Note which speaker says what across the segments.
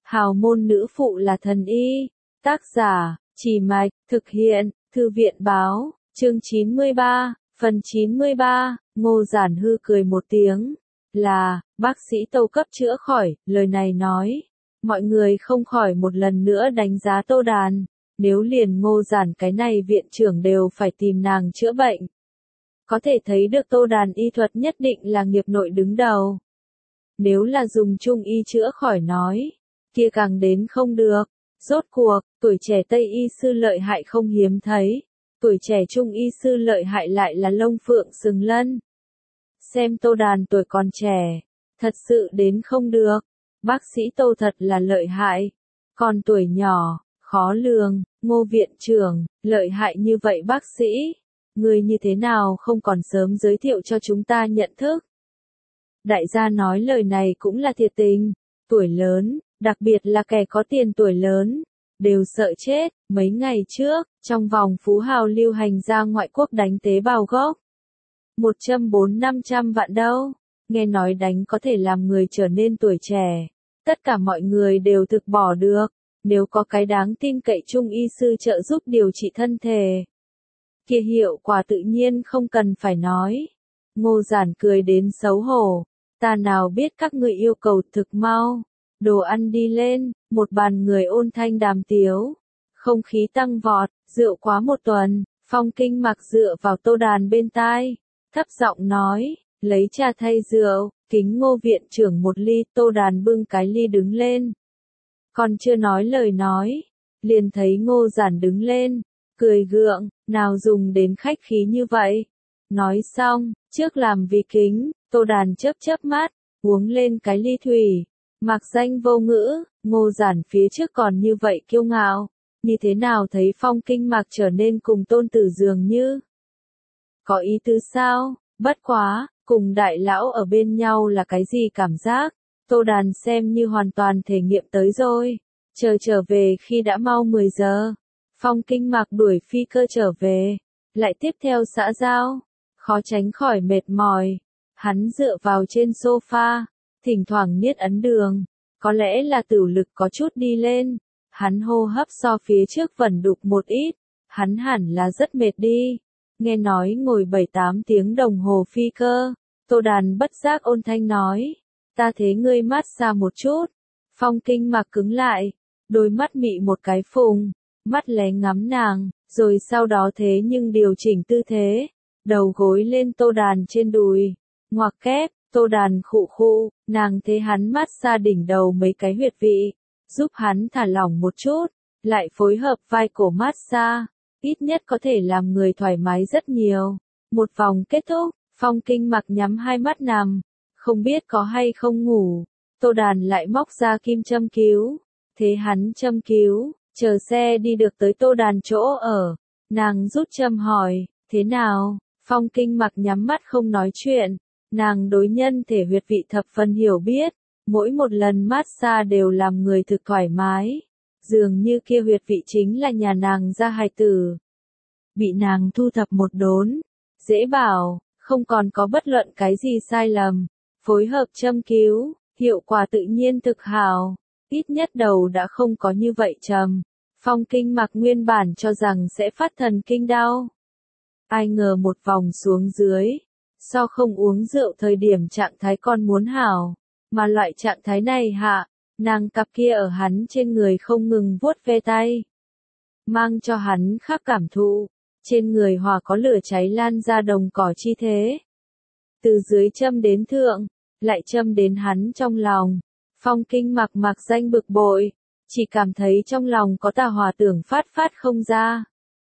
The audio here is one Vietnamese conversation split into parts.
Speaker 1: Hào môn nữ phụ là thần y. Tác giả, Chỉ Mạch, thực hiện, Thư viện báo, chương 93, phần 93, Ngô Giản Hư cười một tiếng, là, bác sĩ Tâu cấp chữa khỏi, lời này nói. Mọi người không khỏi một lần nữa đánh giá Tô Đàn, nếu liền Ngô Giản cái này viện trưởng đều phải tìm nàng chữa bệnh. Có thể thấy được Tô Đàn y thuật nhất định là nghiệp nội đứng đầu. Nếu là dùng trung y chữa khỏi nói, kia càng đến không được. Rốt cuộc, tuổi trẻ Tây y sư lợi hại không hiếm thấy, tuổi trẻ trung y sư lợi hại lại là lông phượng sừng lân. Xem Tô Đàn tuổi còn trẻ, thật sự đến không được, bác sĩ Tô thật là lợi hại, còn tuổi nhỏ, khó lường, Ngô viện trưởng, lợi hại như vậy bác sĩ, người như thế nào không còn sớm giới thiệu cho chúng ta nhận thức. Đại gia nói lời này cũng là thiệt tình, tuổi lớn, đặc biệt là kẻ có tiền tuổi lớn, đều sợ chết. Mấy ngày trước, trong vòng phú hào lưu hành ra ngoại quốc đánh tế bào gốc. 140-500 vạn đâu, nghe nói đánh có thể làm người trở nên tuổi trẻ. Tất cả mọi người đều thực bỏ được, nếu có cái đáng tin cậy trung y sư trợ giúp điều trị thân thể. Kia hiệu quả tự nhiên không cần phải nói. Ngô Giản cười đến xấu hổ, ta nào biết các ngươi yêu cầu thực mau. Đồ ăn đi lên, một bàn người ôn thanh đàm tiếu. Không khí tăng vọt, rượu quá một tuần, Phong Kinh Mặc dựa vào Tô Đàn bên tai. Thấp giọng nói, lấy trà thay rượu, kính Ngô viện trưởng một ly. Tô Đàn bưng cái ly đứng lên. Còn chưa nói lời nói, liền thấy Ngô Giản đứng lên, cười gượng, nào dùng đến khách khí như vậy. Nói xong, trước làm vì kính, Tô Đàn chớp chớp mắt, uống lên cái ly thủy. Mạc danh vô ngữ, Ngô Giản phía trước còn như vậy kiêu ngạo, như thế nào thấy Phong Kinh Mặc trở nên cùng tôn tử dường như. Có ý tứ sao, bất quá, cùng đại lão ở bên nhau là cái gì cảm giác, Tô Đàn xem như hoàn toàn thể nghiệm tới rồi, trở về khi đã mau 10 giờ, Phong Kinh Mặc đuổi phi cơ trở về, lại tiếp theo xã giao, khó tránh khỏi mệt mỏi, hắn dựa vào trên sofa. Thỉnh thoảng niết ấn đường, có lẽ là tửu lực có chút đi lên, hắn hô hấp so phía trước vẩn đục một ít, hắn hẳn là rất mệt đi, nghe nói ngồi 7-8 tiếng đồng hồ phi cơ, Tô Đàn bất giác ôn thanh nói, ta thế ngươi mát xa một chút, Phong Kinh Mặc cứng lại, đôi mắt mị một cái phùng, mắt lé ngắm nàng, rồi sau đó thế nhưng điều chỉnh tư thế, đầu gối lên Tô Đàn trên đùi, ngoặc kép. Tô Đàn khụ khụ, nàng thế hắn mát xa đỉnh đầu mấy cái huyệt vị, giúp hắn thả lỏng một chút, lại phối hợp vai cổ mát xa, ít nhất có thể làm người thoải mái rất nhiều. Một vòng kết thúc, Phong Kinh Mặc nhắm hai mắt nằm, không biết có hay không ngủ. Tô Đàn lại móc ra kim châm cứu, thế hắn châm cứu, chờ xe đi được tới Tô Đàn chỗ ở, nàng rút châm hỏi, thế nào? Phong Kinh Mặc nhắm mắt không nói chuyện. Nàng đối nhân thể huyệt vị thập phần hiểu biết, mỗi một lần mát xa đều làm người thực thoải mái, dường như kia huyệt vị chính là nhà nàng ra hài tử. Bị nàng thu thập một đốn, dễ bảo, không còn có bất luận cái gì sai lầm, phối hợp châm cứu, hiệu quả tự nhiên thực hảo, ít nhất đầu đã không có như vậy trầm. Phong Kinh Mặc nguyên bản cho rằng sẽ phát thần kinh đau. Ai ngờ một vòng xuống dưới. So không uống rượu thời điểm trạng thái còn muốn hảo, mà loại trạng thái này hạ, nàng cặp kia ở hắn trên người không ngừng vuốt ve tay, mang cho hắn khác cảm thụ, trên người hòa có lửa cháy lan ra đồng cỏ chi thế. Từ dưới châm đến thượng, lại châm đến hắn trong lòng, Phong Kinh Mặc mặc danh bực bội, chỉ cảm thấy trong lòng có tà hỏa tưởng phát không ra.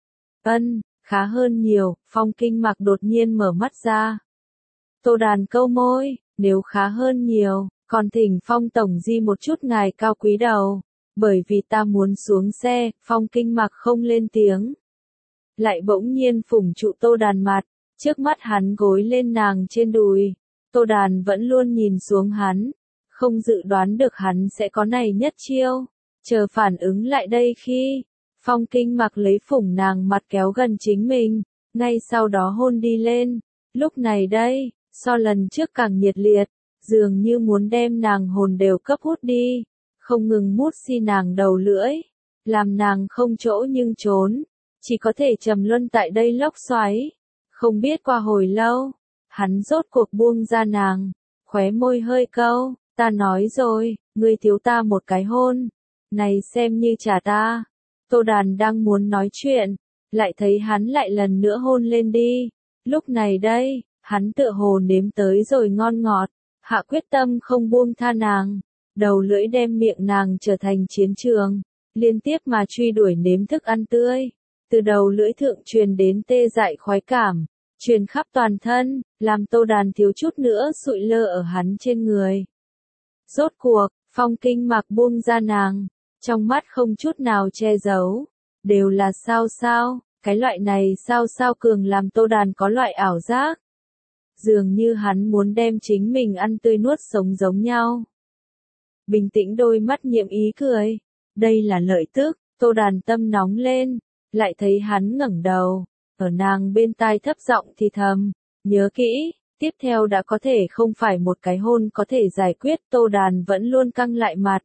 Speaker 1: Khá hơn nhiều, Phong Kinh Mặc đột nhiên mở mắt ra. Tô Đàn câu môi, nếu khá hơn nhiều, còn thỉnh Phong tổng di một chút ngài cao quý đầu, bởi vì ta muốn xuống xe. Phong Kinh Mặc không lên tiếng, lại bỗng nhiên phủng trụ Tô Đàn mặt, trước mắt hắn gối lên nàng trên đùi, Tô Đàn vẫn luôn nhìn xuống hắn, không dự đoán được hắn sẽ có này nhất chiêu, chờ phản ứng lại đây khi, Phong Kinh Mặc lấy phủng nàng mặt kéo gần chính mình, ngay sau đó hôn đi lên, lúc này đây. So lần trước càng nhiệt liệt, dường như muốn đem nàng hồn đều cấp hút đi, không ngừng mút xi nàng đầu lưỡi, làm nàng không chỗ nhưng trốn, chỉ có thể trầm luân tại đây lốc xoáy. Không biết qua hồi lâu, hắn rốt cuộc buông ra nàng, khóe môi hơi câu, ta nói rồi, ngươi thiếu ta một cái hôn, này xem như trả ta. Tô Đàn đang muốn nói chuyện, lại thấy hắn lại lần nữa hôn lên đi. Lúc này đây, hắn tựa hồ nếm tới rồi ngon ngọt, hạ quyết tâm không buông tha nàng, đầu lưỡi đem miệng nàng trở thành chiến trường, liên tiếp mà truy đuổi nếm thức ăn tươi, từ đầu lưỡi thượng truyền đến tê dại khoái cảm, truyền khắp toàn thân, làm Tô Đàn thiếu chút nữa sụi lơ ở hắn trên người. Rốt cuộc, Phong Kinh Mặc buông ra nàng, trong mắt không chút nào che giấu, đều là sao sao, cái loại này sao sao cường làm Tô Đàn có loại ảo giác. Dường như hắn muốn đem chính mình ăn tươi nuốt sống giống nhau. Bình tĩnh đôi mắt nhiệm ý cười, đây là lợi tức, Tô Đàn tâm nóng lên, lại thấy hắn ngẩng đầu, ở nàng bên tai thấp giọng thì thầm, nhớ kỹ, tiếp theo đã có thể không phải một cái hôn có thể giải quyết. Tô Đàn vẫn luôn căng lại mặt,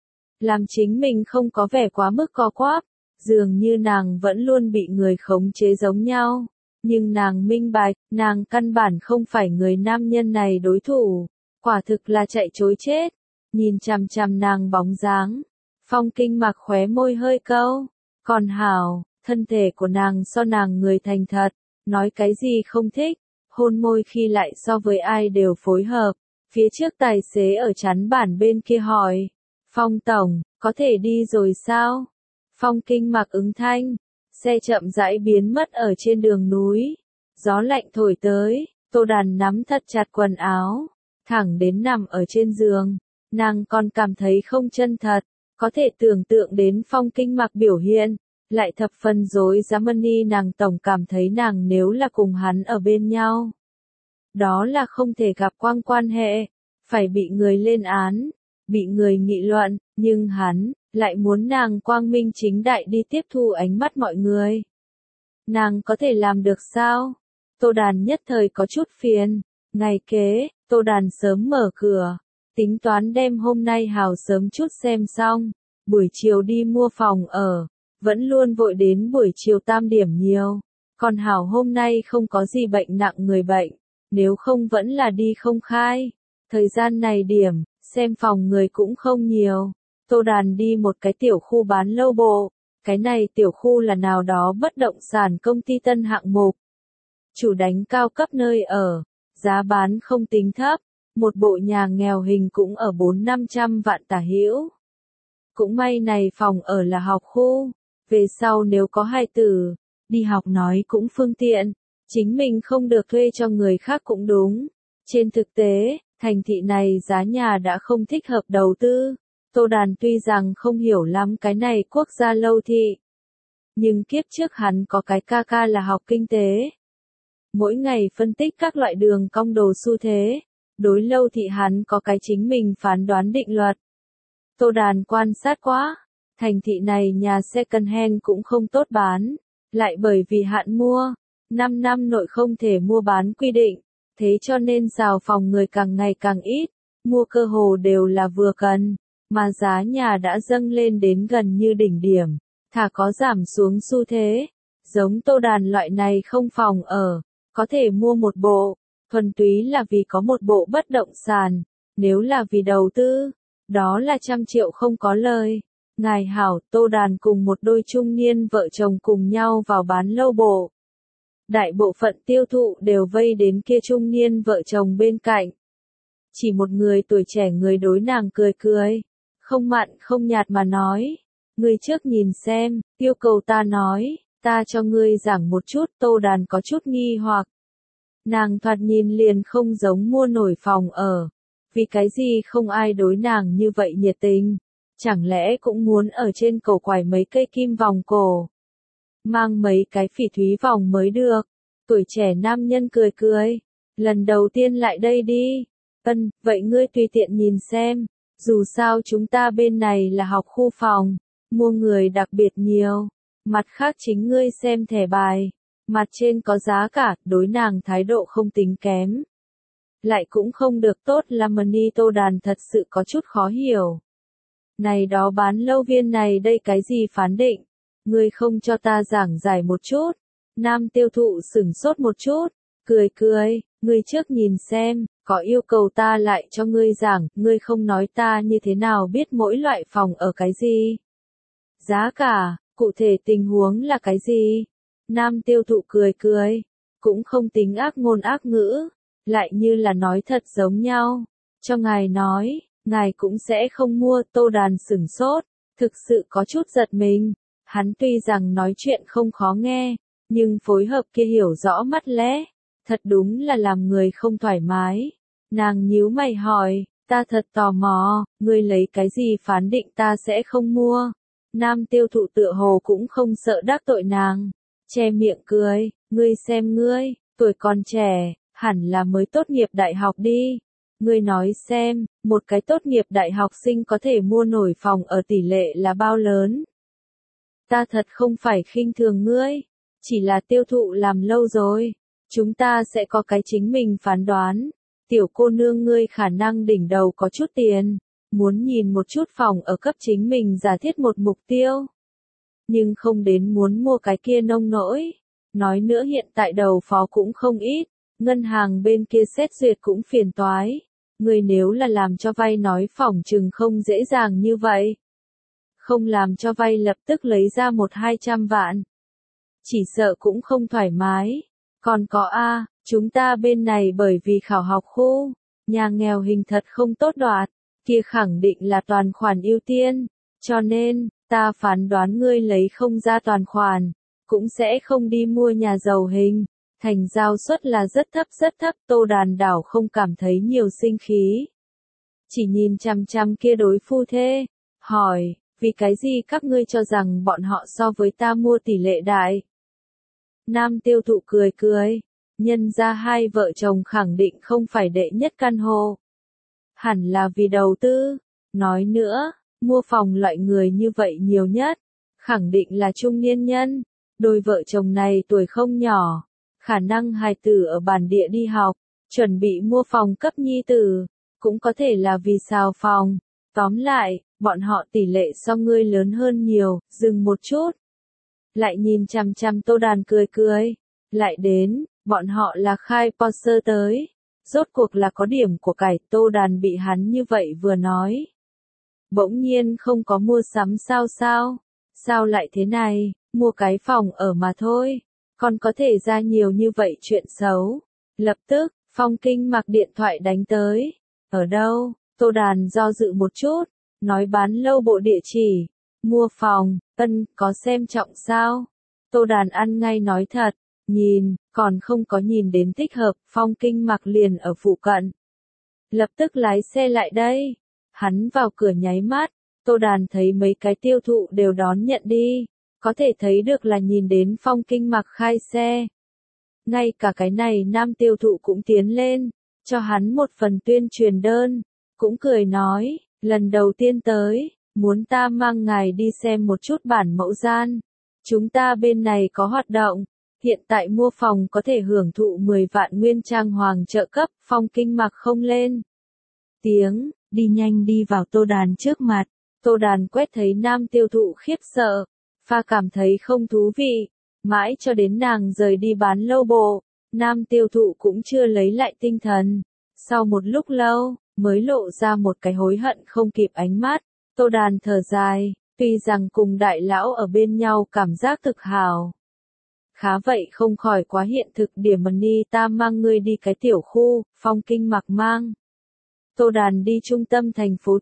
Speaker 1: làm chính mình không có vẻ quá mức co quắp, dường như nàng vẫn luôn bị người khống chế giống nhau. Nhưng nàng minh bạch, nàng căn bản không phải người nam nhân này đối thủ, quả thực là chạy trối chết. Nhìn chằm chằm nàng bóng dáng, Phong Kinh Mặc khóe môi hơi câu, còn hảo, thân thể của nàng so nàng người thành thật, nói cái gì không thích, hôn môi khi lại so với ai đều phối hợp. Phía trước tài xế ở chắn bản bên kia hỏi, Phong tổng, có thể đi rồi sao? Phong Kinh Mặc ứng thanh, xe chậm rãi biến mất ở trên đường núi, gió lạnh thổi tới, Tô Đàn nắm thật chặt quần áo, thẳng đến nằm ở trên giường, nàng còn cảm thấy không chân thật, có thể tưởng tượng đến Phong Kinh Mặc biểu hiện, lại thập phần rối rắm. Nàng tổng cảm thấy nàng nếu là cùng hắn ở bên nhau, đó là không thể gặp quang quan hệ, phải bị người lên án, bị người nghị luận, nhưng hắn lại muốn nàng quang minh chính đại đi tiếp thu ánh mắt mọi người. Nàng có thể làm được sao? Tô Đàn nhất thời có chút phiền. Ngày kế, Tô Đàn sớm mở cửa, tính toán đem hôm nay hào sớm chút xem xong, buổi chiều đi mua phòng ở, vẫn luôn vội đến buổi chiều 8 điểm nhiều. Còn hảo hôm nay không có gì bệnh nặng người bệnh, nếu không vẫn là đi không khai. Thời gian này điểm, xem phòng người cũng không nhiều. Tô Đàn đi một cái tiểu khu bán lâu bộ, cái này tiểu khu là nào đó bất động sản công ty tân hạng mục. Chủ đánh cao cấp nơi ở, giá bán không tính thấp, một bộ nhà nghèo hình cũng ở 400-500 vạn tả hữu. Cũng may này phòng ở là học khu, về sau nếu có hài tử, đi học nói cũng phương tiện, chính mình không được thuê cho người khác cũng đúng. Trên thực tế, thành thị này giá nhà đã không thích hợp đầu tư. Tô Đàn tuy rằng không hiểu lắm cái này quốc gia lâu thị, nhưng kiếp trước hắn có cái ca ca là học kinh tế. Mỗi ngày phân tích các loại đường cong đồ xu thế, đối lâu thị hắn có cái chính mình phán đoán định luật. Tô Đàn quan sát quá, thành thị này nhà second hand cũng không tốt bán, lại bởi vì hạn mua, 5 năm nội không thể mua bán quy định, thế cho nên rào phòng người càng ngày càng ít, mua cơ hồ đều là vừa cần. Mà giá nhà đã dâng lên đến gần như đỉnh điểm, thà có giảm xuống xu thế. Giống Tô Đàn loại này không phòng ở, có thể mua một bộ, thuần túy là vì có một bộ bất động sản, nếu là vì đầu tư, đó là 100 triệu không có lời. Ngài hảo, Tô Đàn cùng một đôi trung niên vợ chồng cùng nhau vào bán lâu bộ. Đại bộ phận tiêu thụ đều vây đến kia trung niên vợ chồng bên cạnh. Chỉ một người tuổi trẻ người đối nàng cười cười, không mặn không nhạt mà nói, ngươi trước nhìn xem, yêu cầu ta nói, ta cho ngươi giảng một chút. Tô Đàn có chút nghi hoặc, nàng thoạt nhìn liền không giống mua nổi phòng ở, vì cái gì không ai đối nàng như vậy nhiệt tình, chẳng lẽ cũng muốn ở trên cổ quải mấy cây kim vòng cổ, mang mấy cái phỉ thúy vòng mới được. Tuổi trẻ nam nhân cười cười, lần đầu tiên lại đây đi, vậy ngươi tùy tiện nhìn xem. Dù sao chúng ta bên này là học khu phòng, mua người đặc biệt nhiều. Mặt khác chính ngươi xem thẻ bài, mặt trên có giá cả, đối nàng thái độ không tính kém. Lại cũng không được tốt lắm. Tô Đàn thật sự có chút khó hiểu. Này đó bán lâu viên này đây cái gì phán định? Ngươi không cho ta giảng giải một chút. Nam tiêu thụ sửng sốt một chút, cười, ngươi trước nhìn xem, có yêu cầu ta lại cho ngươi giảng, ngươi không nói ta như thế nào biết mỗi loại phòng ở cái gì? Giá cả, cụ thể tình huống là cái gì? Nam tiêu thụ cười, cũng không tính ác ngôn ác ngữ, lại như là nói thật giống nhau. Cho ngài nói, ngài cũng sẽ không mua. Tô Đàn sửng sốt, thực sự có chút giật mình. Hắn tuy rằng nói chuyện không khó nghe, nhưng phối hợp kia hiểu rõ mắt lẽ, thật đúng là làm người không thoải mái. Nàng nhíu mày hỏi, ta thật tò mò, ngươi lấy cái gì phán định ta sẽ không mua? Nam tiêu thụ tựa hồ cũng không sợ đắc tội nàng, che miệng cười, ngươi xem ngươi, tuổi còn trẻ, hẳn là mới tốt nghiệp đại học đi. Ngươi nói xem, một cái tốt nghiệp đại học sinh có thể mua nổi phòng ở tỷ lệ là bao lớn? Ta thật không phải khinh thường ngươi, chỉ là tiêu thụ làm lâu rồi, chúng ta sẽ có cái chính mình phán đoán. Tiểu cô nương ngươi khả năng đỉnh đầu có chút tiền, muốn nhìn một chút phòng ở cấp chính mình giả thiết một mục tiêu. Nhưng không đến muốn mua cái kia nông nỗi. Nói nữa hiện tại đầu phó cũng không ít, ngân hàng bên kia xét duyệt cũng phiền toái. Ngươi nếu là làm cho vay nói phỏng chừng không dễ dàng như vậy. Không làm cho vay lập tức lấy ra 100-200 vạn. Chỉ sợ cũng không thoải mái. Còn có chúng ta bên này bởi vì khảo học khu, nhà nghèo hình thật không tốt đoạt, kia khẳng định là toàn khoản ưu tiên, cho nên, ta phán đoán ngươi lấy không ra toàn khoản, cũng sẽ không đi mua nhà giàu hình, thành giao suất là rất thấp. Tô Đàn đảo không cảm thấy nhiều sinh khí. Chỉ nhìn chằm chằm kia đối phu thê, hỏi, vì cái gì các ngươi cho rằng bọn họ so với ta mua tỷ lệ đại? Nam tiêu thụ cười, nhân ra hai vợ chồng khẳng định không phải đệ nhất căn hộ. Hẳn là vì đầu tư, nói nữa, mua phòng loại người như vậy nhiều nhất, khẳng định là trung niên nhân, đôi vợ chồng này tuổi không nhỏ, khả năng hài tử ở bản địa đi học, chuẩn bị mua phòng cấp nhi tử, cũng có thể là vì xào phòng. Tóm lại, bọn họ tỷ lệ so ngươi lớn hơn nhiều. Dừng một chút, lại nhìn chằm chằm Tô Đàn cười, lại đến, bọn họ là khai Porsche tới, rốt cuộc là có điểm của cải. Tô Đàn bị hắn như vậy vừa nói, bỗng nhiên không có mua sắm sao lại thế này, mua cái phòng ở mà thôi, còn có thể ra nhiều như vậy chuyện xấu. Lập tức, Phong Kinh Mặc điện thoại đánh tới, ở đâu? Tô Đàn do dự một chút, nói bán lâu bộ địa chỉ, mua phòng, có xem trọng sao? Tô Đàn ăn ngay nói thật, nhìn, còn không có nhìn đến thích hợp. Phong Kinh Mặc liền ở phụ cận, lập tức lái xe lại đây. Hắn vào cửa nháy mắt, Tô Đàn thấy mấy cái tiêu thụ đều đón nhận đi, có thể thấy được là nhìn đến Phong Kinh Mặc khai xe. Ngay cả cái này nam tiêu thụ cũng tiến lên, cho hắn một phần tuyên truyền đơn, cũng cười nói, lần đầu tiên tới, muốn ta mang ngài đi xem một chút bản mẫu gian. Chúng ta bên này có hoạt động, hiện tại mua phòng có thể hưởng thụ 10 vạn nguyên trang hoàng trợ cấp. Phong Kinh Mặc không lên tiếng, đi nhanh đi vào Tô Đàn trước mặt. Tô Đàn quét thấy nam tiêu thụ khiếp sợ, pha cảm thấy không thú vị, mãi cho đến nàng rời đi bán lâu bộ, nam tiêu thụ cũng chưa lấy lại tinh thần. Sau một lúc lâu, mới lộ ra một cái hối hận không kịp ánh mắt. Tô Đàn thở dài, tuy rằng cùng đại lão ở bên nhau cảm giác thực hào, khá vậy không khỏi quá hiện thực. Điểm Money ta mang ngươi đi cái tiểu khu. Phong Kinh Mặc mang Tô Đàn đi trung tâm thành phố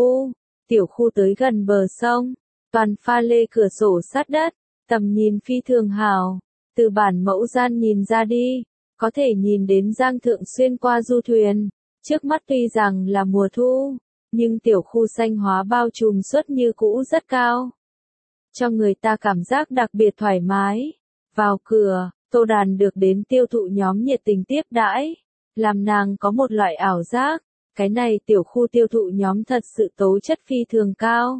Speaker 1: tiểu khu tới gần bờ sông, toàn pha lê cửa sổ sát đất, tầm nhìn phi thường hào, từ bản mẫu gian nhìn ra đi, có thể nhìn đến Giang Thượng xuyên qua du thuyền. Trước mắt tuy rằng là mùa thu, nhưng tiểu khu xanh hóa bao trùm suất như cũ rất cao, cho người ta cảm giác đặc biệt thoải mái. Vào cửa, Tô Đàn được đến tiêu thụ nhóm nhiệt tình tiếp đãi, làm nàng có một loại ảo giác, cái này tiểu khu tiêu thụ nhóm thật sự tố chất phi thường cao.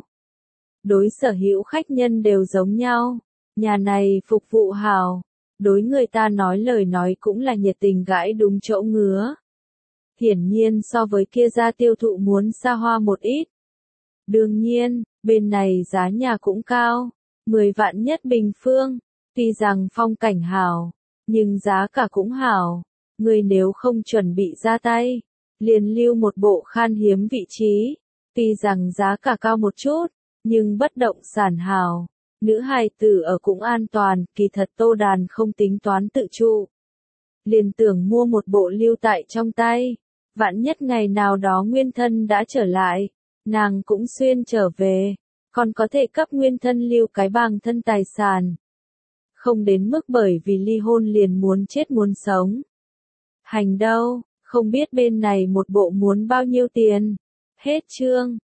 Speaker 1: Đối sở hữu khách nhân đều giống nhau, nhà này phục vụ hào, đối người ta nói lời nói cũng là nhiệt tình gãi đúng chỗ ngứa. Hiển nhiên so với kia ra tiêu thụ muốn xa hoa một ít. Đương nhiên, bên này giá nhà cũng cao, 10 vạn nhất bình phương, tuy rằng phong cảnh hảo, nhưng giá cả cũng hảo, người nếu không chuẩn bị ra tay, liền lưu một bộ khan hiếm vị trí, tuy rằng giá cả cao một chút, nhưng bất động sản hảo, nữ hài tử ở cũng an toàn, kỳ thật Tô Đàn không tính toán tự trụ. Liền tưởng mua một bộ lưu tại trong tay, vạn nhất ngày nào đó nguyên thân đã trở lại, nàng cũng xuyên trở về, còn có thể cấp nguyên thân lưu cái bằng thân tài sản. Không đến mức bởi vì ly hôn liền muốn chết muốn sống. Hành đâu, không biết bên này một bộ muốn bao nhiêu tiền. Hết chương.